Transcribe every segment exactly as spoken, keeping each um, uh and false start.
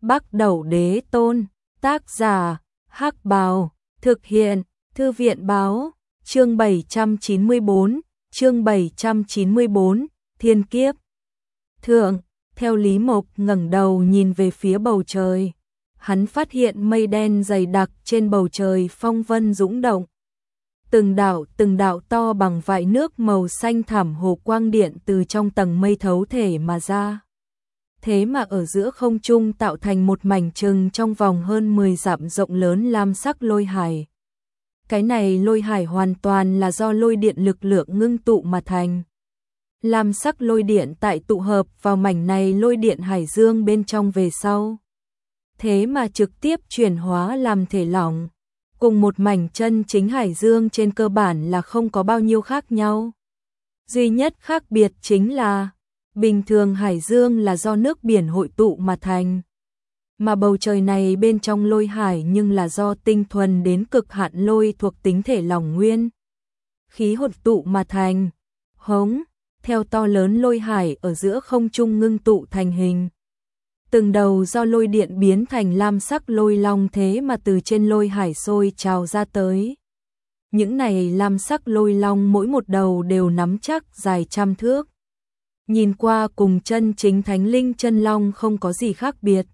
Bắc Đẩu Đế Tôn, tác giả, Hắc Bào, thực hiện, Thư viện Báo, chương bảy trăm chín mươi bốn, chương bảy trăm chín mươi bốn, Thiên Kiếp. Thượng, theo Lý Mộc ngẩng đầu nhìn về phía bầu trời, hắn phát hiện mây đen dày đặc trên bầu trời phong vân dũng động. Từng đạo từng đạo to bằng vại nước màu xanh thẳm hồ quang điện từ trong tầng mây thấu thể mà ra. Thế mà ở giữa không trung tạo thành một mảnh trừng trong vòng hơn mười dặm rộng lớn lam sắc lôi hải. Cái này lôi hải hoàn toàn là do lôi điện lực lượng ngưng tụ mà thành. Lam sắc lôi điện tại tụ hợp vào mảnh này lôi điện hải dương bên trong về sau. Thế mà trực tiếp chuyển hóa làm thể lỏng. Cùng một mảnh chân chính hải dương trên cơ bản là không có bao nhiêu khác nhau. Duy nhất khác biệt chính là bình thường hải dương là do nước biển hội tụ mà thành. Mà bầu trời này bên trong lôi hải nhưng là do tinh thuần đến cực hạn lôi thuộc tính thể lỏng nguyên. Khí hội tụ mà thành. Hống, theo to lớn lôi hải ở giữa không trung ngưng tụ thành hình. Từng đầu do lôi điện biến thành lam sắc lôi long thế mà từ trên lôi hải sôi trào ra tới. Những này lam sắc lôi long mỗi một đầu đều nắm chắc dài trăm thước. Nhìn qua cùng chân chính thánh linh chân long không có gì khác biệt.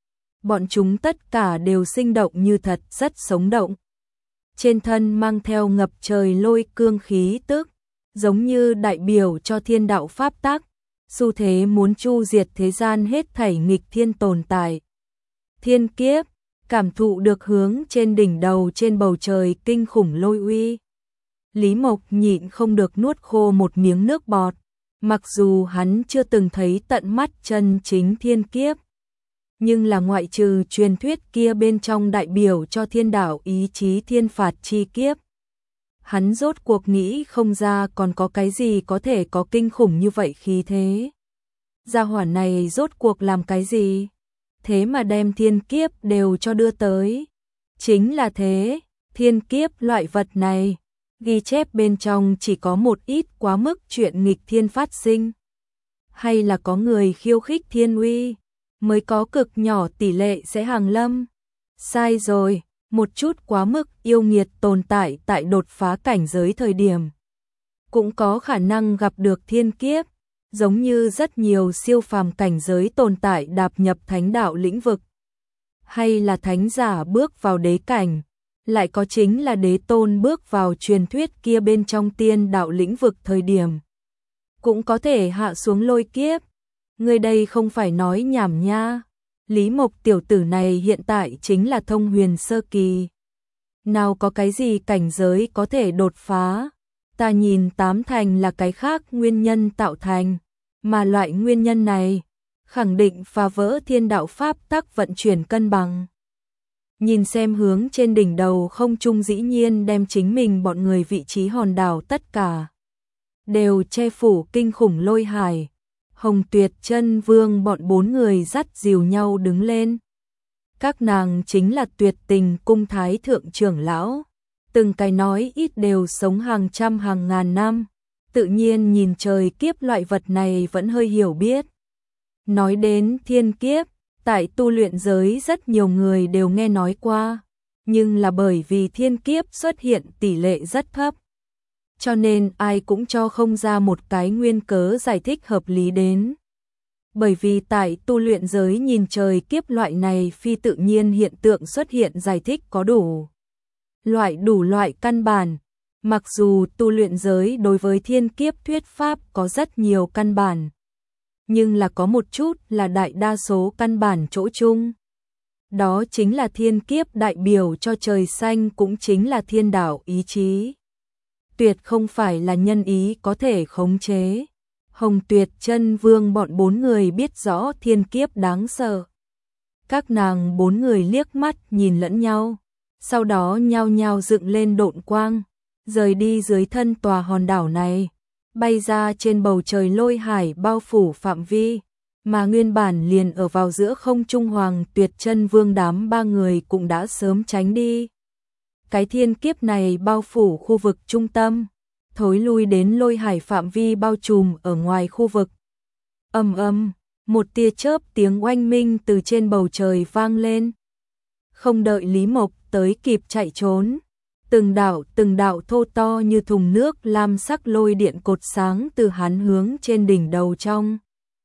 Bọn chúng tất cả đều sinh động như thật, rất sống động. Trên thân mang theo ngập trời lôi cương khí tức, giống như đại biểu cho thiên đạo pháp tắc, xu thế muốn chu diệt thế gian hết thảy nghịch thiên tồn tại. Thiên kiếp, cảm thụ được hướng trên đỉnh đầu trên bầu trời kinh khủng lôi uy. Lý Mộc nhịn không được nuốt khô một miếng nước bọt, mặc dù hắn chưa từng thấy tận mắt chân chính thiên kiếp. Nhưng là ngoại trừ truyền thuyết kia bên trong đại biểu cho thiên đạo ý chí thiên phạt chi kiếp. Hắn rốt cuộc nghĩ không ra còn có cái gì có thể có kinh khủng như vậy khí thế. Gia hỏa này rốt cuộc làm cái gì? Thế mà đem thiên kiếp đều cho đưa tới. Chính là thế, thiên kiếp loại vật này, ghi chép bên trong chỉ có một ít quá mức chuyện nghịch thiên phát sinh. Hay là có người khiêu khích thiên uy, mới có cực nhỏ tỷ lệ sẽ hàng lâm. Sai rồi, một chút quá mức yêu nghiệt tồn tại tại đột phá cảnh giới thời điểm. Cũng có khả năng gặp được thiên kiếp, giống như rất nhiều siêu phàm cảnh giới tồn tại đạp nhập thánh đạo lĩnh vực. Hay là thánh giả bước vào đế cảnh, lại có chính là đế tôn bước vào truyền thuyết kia bên trong tiên đạo lĩnh vực thời điểm. Cũng có thể hạ xuống lôi kiếp. Người đây không phải nói nhảm nha. Lý Mộc tiểu tử này hiện tại chính là thông huyền sơ kỳ. Nào có cái gì cảnh giới có thể đột phá. Ta nhìn tám thành là cái khác nguyên nhân tạo thành. Mà loại nguyên nhân này khẳng định phá vỡ thiên đạo pháp tắc vận chuyển cân bằng. Nhìn xem hướng trên đỉnh đầu không trung dĩ nhiên đem chính mình bọn người vị trí hòn đảo tất cả đều che phủ kinh khủng lôi hải. Hồng Tuyệt Chân Vương bọn bốn người dắt dìu nhau đứng lên. Các nàng chính là Tuyệt Tình cung thái thượng trưởng lão, từng cái nói ít đều sống hàng trăm hàng ngàn năm, tự nhiên nhìn trời kiếp loại vật này vẫn hơi hiểu biết. Nói đến thiên kiếp, tại tu luyện giới rất nhiều người đều nghe nói qua, nhưng là bởi vì thiên kiếp xuất hiện tỷ lệ rất thấp, cho nên ai cũng cho không ra một cái nguyên cớ giải thích hợp lý đến. Bởi vì tại tu luyện giới nhìn trời kiếp loại này phi tự nhiên hiện tượng xuất hiện giải thích có đủ loại đủ loại căn bản. Mặc dù tu luyện giới đối với thiên kiếp thuyết pháp có rất nhiều căn bản, nhưng là có một chút là đại đa số căn bản chỗ chung. Đó chính là thiên kiếp đại biểu cho trời xanh, cũng chính là thiên đạo ý chí. Tuyệt không phải là nhân ý có thể khống chế. Hồng Tuyệt Chân Vương bọn bốn người biết rõ thiên kiếp đáng sợ. Các nàng bốn người liếc mắt nhìn lẫn nhau, sau đó nhao nhao dựng lên độn quang, rời đi dưới thân tòa hòn đảo này, bay ra trên bầu trời lôi hải bao phủ phạm vi, mà nguyên bản liền ở vào giữa không trung Hoàng Tuyệt Chân Vương đám ba người cũng đã sớm tránh đi. Cái thiên kiếp này bao phủ khu vực trung tâm, thối lui đến lôi hải phạm vi bao trùm ở ngoài khu vực. Âm âm, Một tia chớp tiếng oanh minh từ trên bầu trời vang lên. Không đợi Lý Mộc tới kịp chạy trốn, từng đạo từng đạo thô to như thùng nước lam sắc lôi điện cột sáng từ hắn hướng trên đỉnh đầu trong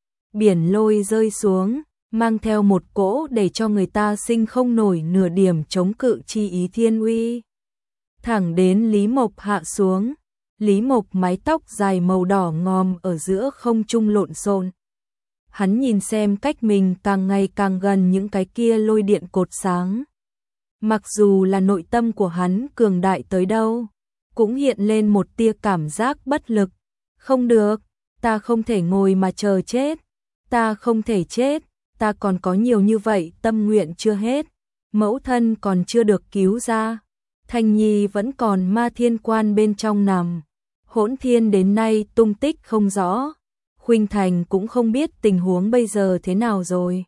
biển lôi rơi xuống, mang theo một cỗ để cho người ta sinh không nổi nửa điểm chống cự chi ý thiên uy. Thẳng đến Lý Mộc hạ xuống, Lý Mộc mái tóc dài màu đỏ ngòm ở giữa không trung lộn xộn. Hắn nhìn xem cách mình càng ngày càng gần những cái kia lôi điện cột sáng. Mặc dù là nội tâm của hắn cường đại tới đâu, cũng hiện lên một tia cảm giác bất lực. Không được, ta không thể ngồi mà chờ chết, ta không thể chết, ta còn có nhiều như vậy tâm nguyện chưa hết, mẫu thân còn chưa được cứu ra, Thanh Nhi vẫn còn ma thiên quan bên trong nằm, Hỗn Thiên đến nay tung tích không rõ, Khuynh Thành cũng không biết tình huống bây giờ thế nào rồi.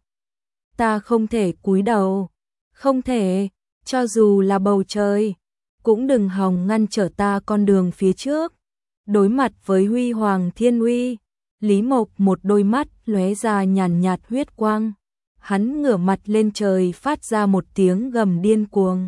Ta không thể cúi đầu, không thể, cho dù là bầu trời, cũng đừng hòng ngăn trở ta con đường phía trước. Đối mặt với huy hoàng thiên uy, Lý Mộc một đôi mắt lóe ra nhàn nhạt huyết quang. Hắn ngửa mặt lên trời phát ra một tiếng gầm điên cuồng.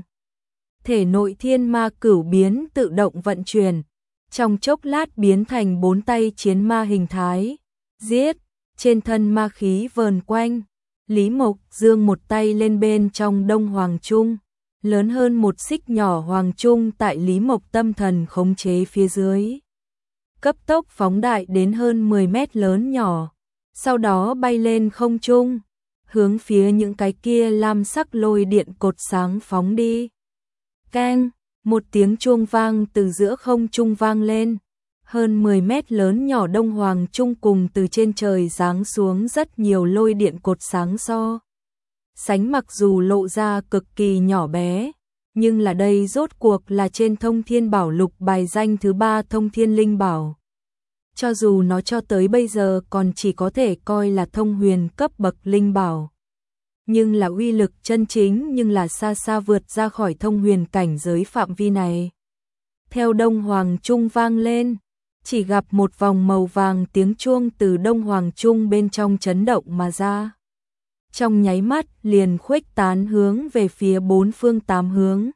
Thể nội thiên ma cửu biến tự động vận chuyển, trong chốc lát biến thành bốn tay chiến ma hình thái. Giết, trên thân ma khí vờn quanh, Lý Mộc giương một tay lên bên trong đông hoàng trung, lớn hơn một xích nhỏ hoàng trung tại Lý Mộc tâm thần khống chế phía dưới. Cấp tốc phóng đại đến hơn mười mét lớn nhỏ, sau đó bay lên không trung, hướng phía những cái kia lam sắc lôi điện cột sáng phóng đi. Keng, một tiếng chuông vang từ giữa không trung vang lên. Hơn mười mét lớn nhỏ đông hoàng trung cùng từ trên trời giáng xuống rất nhiều lôi điện cột sáng so. Sánh mặc dù lộ ra cực kỳ nhỏ bé, nhưng là đây rốt cuộc là trên thông thiên bảo lục bài danh thứ ba thông thiên linh bảo. Cho dù nó cho tới bây giờ còn chỉ có thể coi là thông huyền cấp bậc linh bảo. Nhưng là uy lực chân chính nhưng là xa xa vượt ra khỏi thông huyền cảnh giới phạm vi này. Theo đông hoàng trung vang lên, chỉ gặp một vòng màu vàng tiếng chuông từ đông hoàng trung bên trong chấn động mà ra. Trong nháy mắt liền khuếch tán hướng về phía bốn phương tám hướng.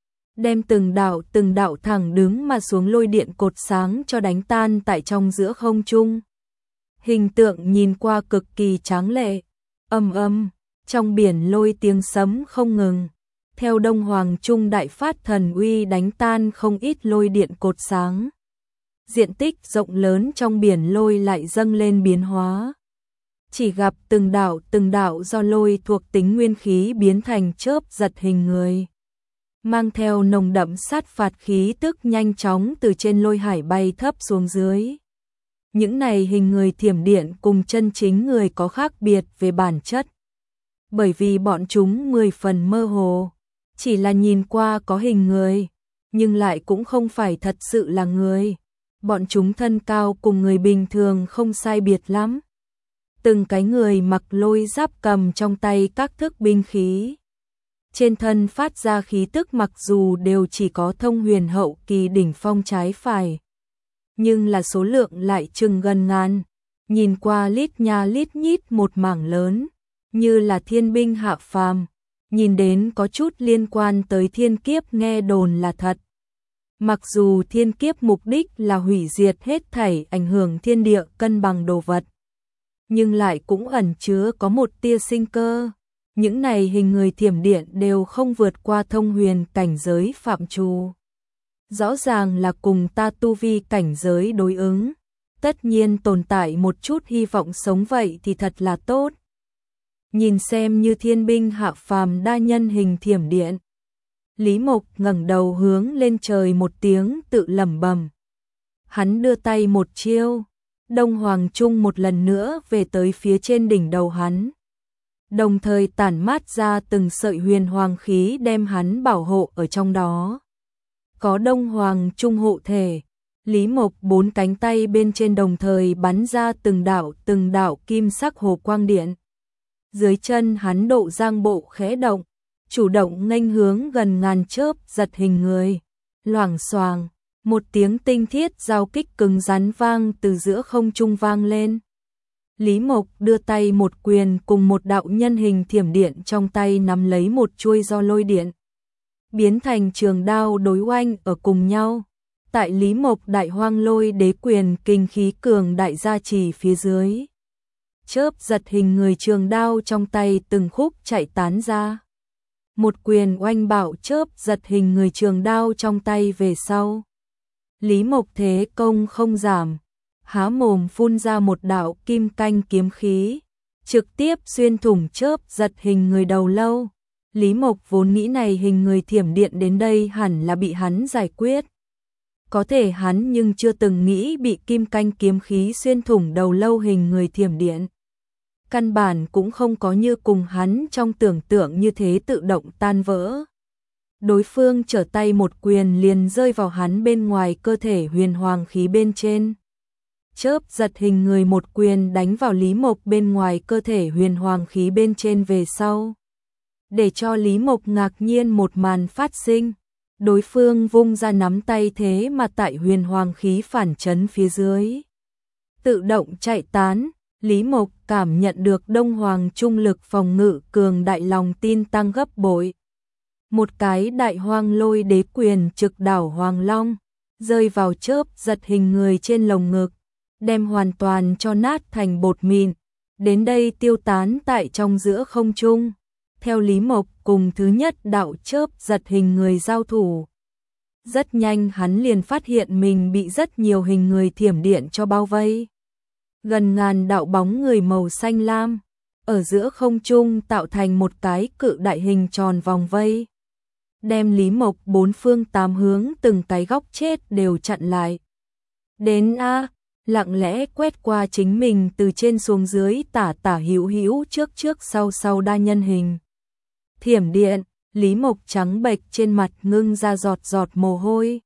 Đem từng đạo từng đạo thẳng đứng mà xuống lôi điện cột sáng cho đánh tan tại trong giữa không trung. Hình tượng nhìn qua cực kỳ tráng lệ. Ầm ầm, trong biển lôi tiếng sấm không ngừng. Theo đông hoàng trung đại phát thần uy đánh tan không ít lôi điện cột sáng. Diện tích rộng lớn trong biển lôi lại dâng lên biến hóa. Chỉ gặp từng đạo từng đạo do lôi thuộc tính nguyên khí biến thành chớp giật hình người. Mang theo nồng đậm sát phạt khí tức nhanh chóng từ trên lôi hải bay thấp xuống dưới. Những này hình người thiểm điện cùng chân chính người có khác biệt về bản chất. Bởi vì bọn chúng mười phần mơ hồ, chỉ là nhìn qua có hình người, nhưng lại cũng không phải thật sự là người. Bọn chúng thân cao cùng người bình thường không sai biệt lắm. Từng cái người mặc lôi giáp cầm trong tay các thức binh khí. Trên thân phát ra khí tức mặc dù đều chỉ có thông huyền hậu kỳ đỉnh phong trái phải. Nhưng là số lượng lại chừng gần ngàn. Nhìn qua lít nha lít nhít một mảng lớn. Như là thiên binh hạ phàm. Nhìn đến có chút liên quan tới thiên kiếp nghe đồn là thật. Mặc dù thiên kiếp mục đích là hủy diệt hết thảy ảnh hưởng thiên địa cân bằng đồ vật. Nhưng lại cũng ẩn chứa có một tia sinh cơ. Những này hình người thiểm điện đều không vượt qua thông huyền cảnh giới phạm trù. Rõ ràng là cùng ta tu vi cảnh giới đối ứng. Tất nhiên tồn tại một chút hy vọng sống vậy thì thật là tốt. Nhìn xem như thiên binh hạ phàm đa nhân hình thiểm điện. Lý Mộc ngẩng đầu hướng lên trời một tiếng tự lẩm bẩm. Hắn đưa tay một chiêu, đông hoàng trung một lần nữa về tới phía trên đỉnh đầu hắn. Đồng thời tản mát ra từng sợi huyền hoàng khí đem hắn bảo hộ ở trong đó. Có đông hoàng trung hộ thể, Lý Mộc bốn cánh tay bên trên đồng thời bắn ra từng đạo từng đạo kim sắc hồ quang điện. Dưới chân hắn độ giang bộ khẽ động, chủ động nghênh hướng gần ngàn chớp giật hình người. Loảng xoàng, một tiếng tinh thiết giao kích cứng rắn vang từ giữa không trung vang lên. Lý Mộc đưa tay một quyền cùng một đạo nhân hình thiểm điện trong tay nắm lấy một chuôi do lôi điện, biến thành trường đao đối oanh ở cùng nhau. Tại Lý Mộc đại hoang lôi đế quyền kinh khí cường đại gia trì phía dưới, chớp giật hình người trường đao trong tay từng khúc chạy tán ra. Một quyền oanh bạo chớp giật hình người trường đao trong tay về sau. Lý Mộc thế công không giảm, há mồm phun ra một đạo kim canh kiếm khí, trực tiếp xuyên thủng chớp giật hình người đầu lâu. Lý Mộc vốn nghĩ này hình người thiểm điện đến đây hẳn là bị hắn giải quyết. Có thể hắn nhưng chưa từng nghĩ bị kim canh kiếm khí xuyên thủng đầu lâu hình người thiểm điện. Căn bản cũng không có như cùng hắn trong tưởng tượng như thế tự động tan vỡ. Đối phương trở tay một quyền liền rơi vào hắn bên ngoài cơ thể huyền hoàng khí bên trên. Chớp giật hình người một quyền đánh vào Lý Mộc bên ngoài cơ thể huyền hoàng khí bên trên về sau. Để cho Lý Mộc ngạc nhiên một màn phát sinh. Đối phương vung ra nắm tay thế mà tại huyền hoàng khí phản chấn phía dưới tự động chạy tán. Lý Mộc cảm nhận được đông hoàng trung lực phòng ngự cường đại, lòng tin tăng gấp bội. Một cái đại hoang lôi đế quyền trực đảo hoàng long, rơi vào chớp giật hình người trên lồng ngực, đem hoàn toàn cho nát thành bột mịn, đến đây tiêu tán tại trong giữa không trung. Theo Lý Mộc cùng thứ nhất đạo chớp giật hình người giao thủ, rất nhanh hắn liền phát hiện mình bị rất nhiều hình người thiểm điện cho bao vây. Gần ngàn đạo bóng người màu xanh lam, ở giữa không trung tạo thành một cái cự đại hình tròn vòng vây, đem Lý Mộc bốn phương tám hướng từng cái góc chết đều chặn lại. Đến A, lặng lẽ quét qua chính mình từ trên xuống dưới tả tả hữu hữu trước trước sau sau đa nhân hình thiểm điện. Lý Mộc trắng bệch trên mặt ngưng ra giọt giọt mồ hôi.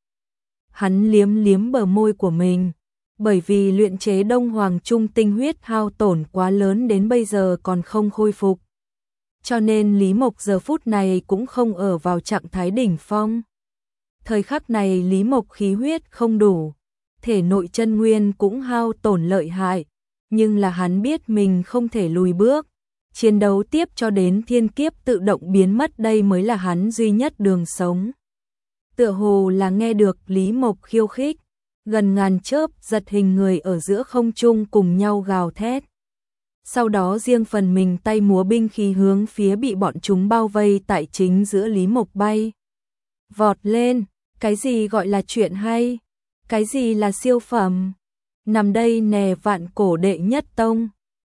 Hắn liếm liếm bờ môi của mình, bởi vì luyện chế đông hoàng trung tinh huyết hao tổn quá lớn đến bây giờ còn không khôi phục. Cho nên Lý Mộc giờ phút này cũng không ở vào trạng thái đỉnh phong. Thời khắc này Lý Mộc khí huyết không đủ, thể nội chân nguyên cũng hao tổn lợi hại, nhưng là hắn biết mình không thể lùi bước. Chiến đấu tiếp cho đến thiên kiếp tự động biến mất, đây mới là hắn duy nhất đường sống. Tựa hồ là nghe được Lý Mộc khiêu khích, gần ngàn chớp giật hình người ở giữa không trung cùng nhau gào thét. Sau đó riêng phần mình tay múa binh khí hướng phía bị bọn chúng bao vây tại chính giữa Lý Mộc bay vọt lên. Cái gì gọi là chuyện hay? Cái gì là siêu phẩm? Nằm đây nè vạn cổ đệ nhất tông.